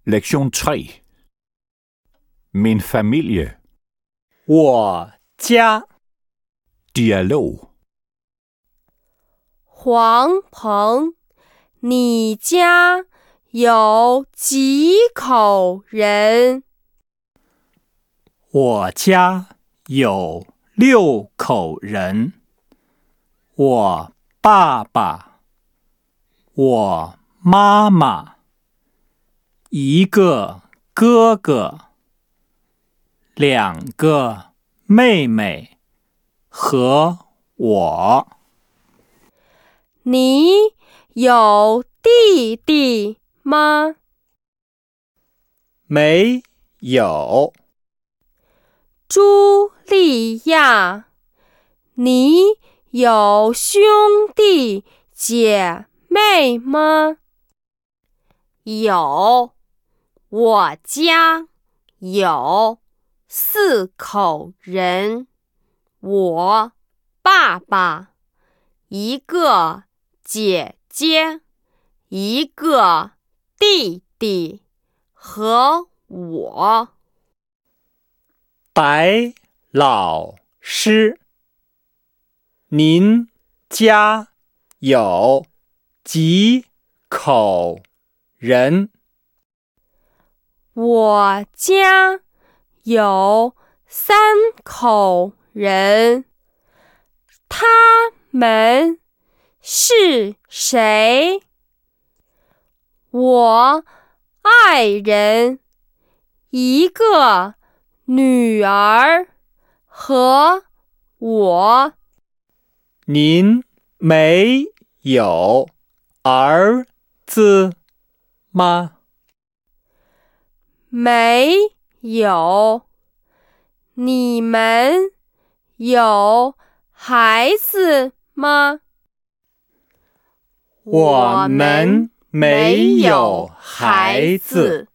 Lektion 3. Min familie. 我家。 Dialog. 黄鹏，你家有几口人？ 我家有6口人。我爸爸，我妈妈，一个哥哥，2个妹妹和我。 你有弟弟吗？ 没有。 茱莉亚，你有兄弟姐妹吗？有，我家有4口人，我爸爸，一个姐姐，一个弟弟和我。 白老师，您家有几口人？ 我家有3口人，他们是谁？我爱人，一个女儿和我。 您没有儿子吗？ 没有。你们有孩子吗？ 我们没有孩子。